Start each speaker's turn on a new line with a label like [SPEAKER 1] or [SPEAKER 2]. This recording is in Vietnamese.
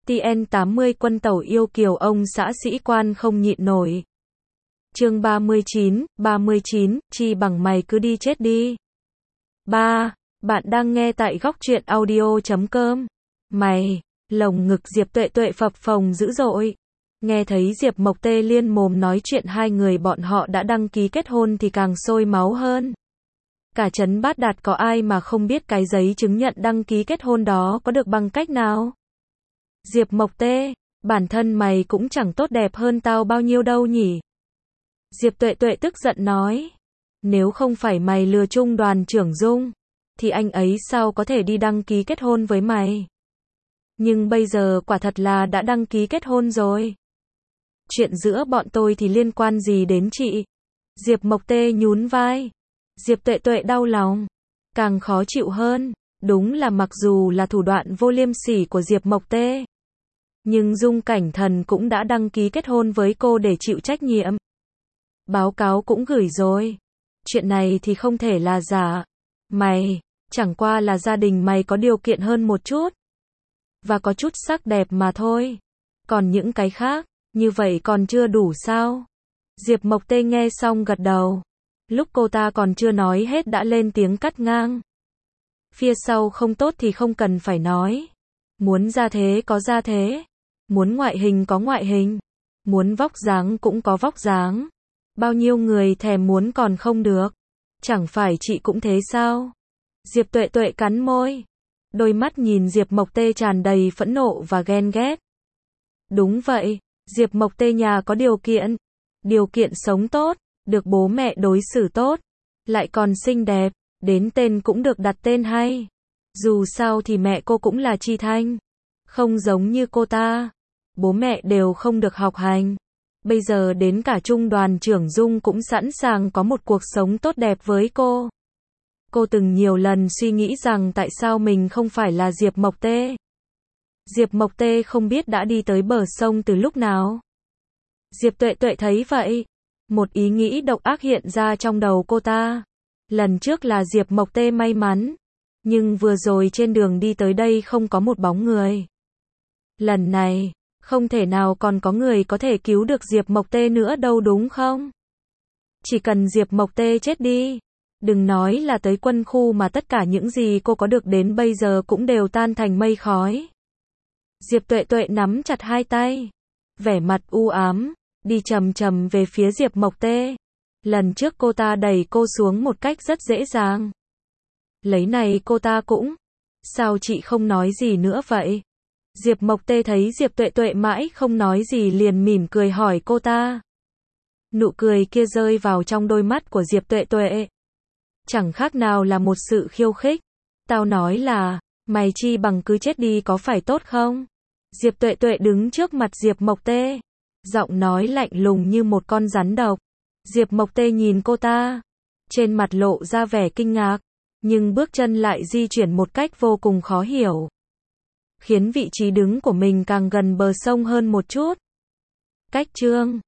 [SPEAKER 1] TN80 quân tẩu yêu kiều ông xã sĩ quan không nhịn nổi. Chương 39, chi bằng mày cứ đi chết đi. 3. Bạn đang nghe tại góc truyện audio.com. Mày, lồng ngực Diệp Tuệ Tuệ phập phồng dữ dội. Nghe thấy Diệp Mộc Tê liên mồm nói chuyện hai người bọn họ đã đăng ký kết hôn thì càng sôi máu hơn. Cả trấn Bát Đạt có ai mà không biết cái giấy chứng nhận đăng ký kết hôn đó có được bằng cách nào? Diệp Mộc Tê, bản thân mày cũng chẳng tốt đẹp hơn tao bao nhiêu đâu nhỉ? Diệp Tuệ Tuệ tức giận nói. Nếu không phải mày lừa Trung đoàn trưởng Dung, thì anh ấy sao có thể đi đăng ký kết hôn với mày? Nhưng bây giờ quả thật là đã đăng ký kết hôn rồi. Chuyện giữa bọn tôi thì liên quan gì đến chị? Diệp Mộc Tê nhún vai. Diệp Tuệ Tuệ đau lòng. Càng khó chịu hơn, đúng là mặc dù là thủ đoạn vô liêm sỉ của Diệp Mộc Tê, nhưng Dung Cảnh Thần cũng đã đăng ký kết hôn với cô để chịu trách nhiệm. Báo cáo cũng gửi rồi. Chuyện này thì không thể là giả. Mày, chẳng qua là gia đình mày có điều kiện hơn một chút, và có chút sắc đẹp mà thôi. Còn những cái khác, như vậy còn chưa đủ sao? Diệp Mộc Tê nghe xong gật đầu. Lúc cô ta còn chưa nói hết đã lên tiếng cắt ngang. Phía sau không tốt thì không cần phải nói. Muốn ra thế có ra thế. Muốn ngoại hình có ngoại hình. Muốn vóc dáng cũng có vóc dáng. Bao nhiêu người thèm muốn còn không được. Chẳng phải chị cũng thế sao? Diệp Tuệ Tuệ cắn môi. Đôi mắt nhìn Diệp Mộc Tê tràn đầy phẫn nộ và ghen ghét. Đúng vậy, Diệp Mộc Tê nhà có điều kiện. Điều kiện sống tốt, được bố mẹ đối xử tốt, lại còn xinh đẹp, đến tên cũng được đặt tên hay. Dù sao thì mẹ cô cũng là Chi Thanh. Không giống như cô ta. Bố mẹ đều không được học hành. Bây giờ đến cả Trung đoàn trưởng Dung cũng sẵn sàng có một cuộc sống tốt đẹp với cô. Cô từng nhiều lần suy nghĩ rằng tại sao mình không phải là Diệp Mộc Tê. Diệp Mộc Tê không biết đã đi tới bờ sông từ lúc nào. Diệp Tuệ Tuệ thấy vậy. Một ý nghĩ độc ác hiện ra trong đầu cô ta. Lần trước là Diệp Mộc Tê may mắn. Nhưng vừa rồi trên đường đi tới đây không có một bóng người. Lần này, không thể nào còn có người có thể cứu được Diệp Mộc Tê nữa đâu đúng không? Chỉ cần Diệp Mộc Tê chết đi. Đừng nói là tới quân khu mà tất cả những gì cô có được đến bây giờ cũng đều tan thành mây khói. Diệp Tuệ Tuệ nắm chặt hai tay. Vẻ mặt u ám. Đi chậm chậm về phía Diệp Mộc Tê. Lần trước cô ta đẩy cô xuống một cách rất dễ dàng. Lấy này cô ta cũng. Sao chị không nói gì nữa vậy? Diệp Mộc Tê thấy Diệp Tuệ Tuệ mãi không nói gì liền mỉm cười hỏi cô ta. Nụ cười kia rơi vào trong đôi mắt của Diệp Tuệ Tuệ. Chẳng khác nào là một sự khiêu khích. Tao nói là, mày chi bằng cứ chết đi có phải tốt không? Diệp Tuệ Tuệ đứng trước mặt Diệp Mộc Tê. Giọng nói lạnh lùng như một con rắn độc. Diệp Mộc Tê nhìn cô ta. Trên mặt lộ ra vẻ kinh ngạc. Nhưng bước chân lại di chuyển một cách vô cùng khó hiểu. Khiến vị trí đứng của mình càng gần bờ sông hơn một chút. Cách chương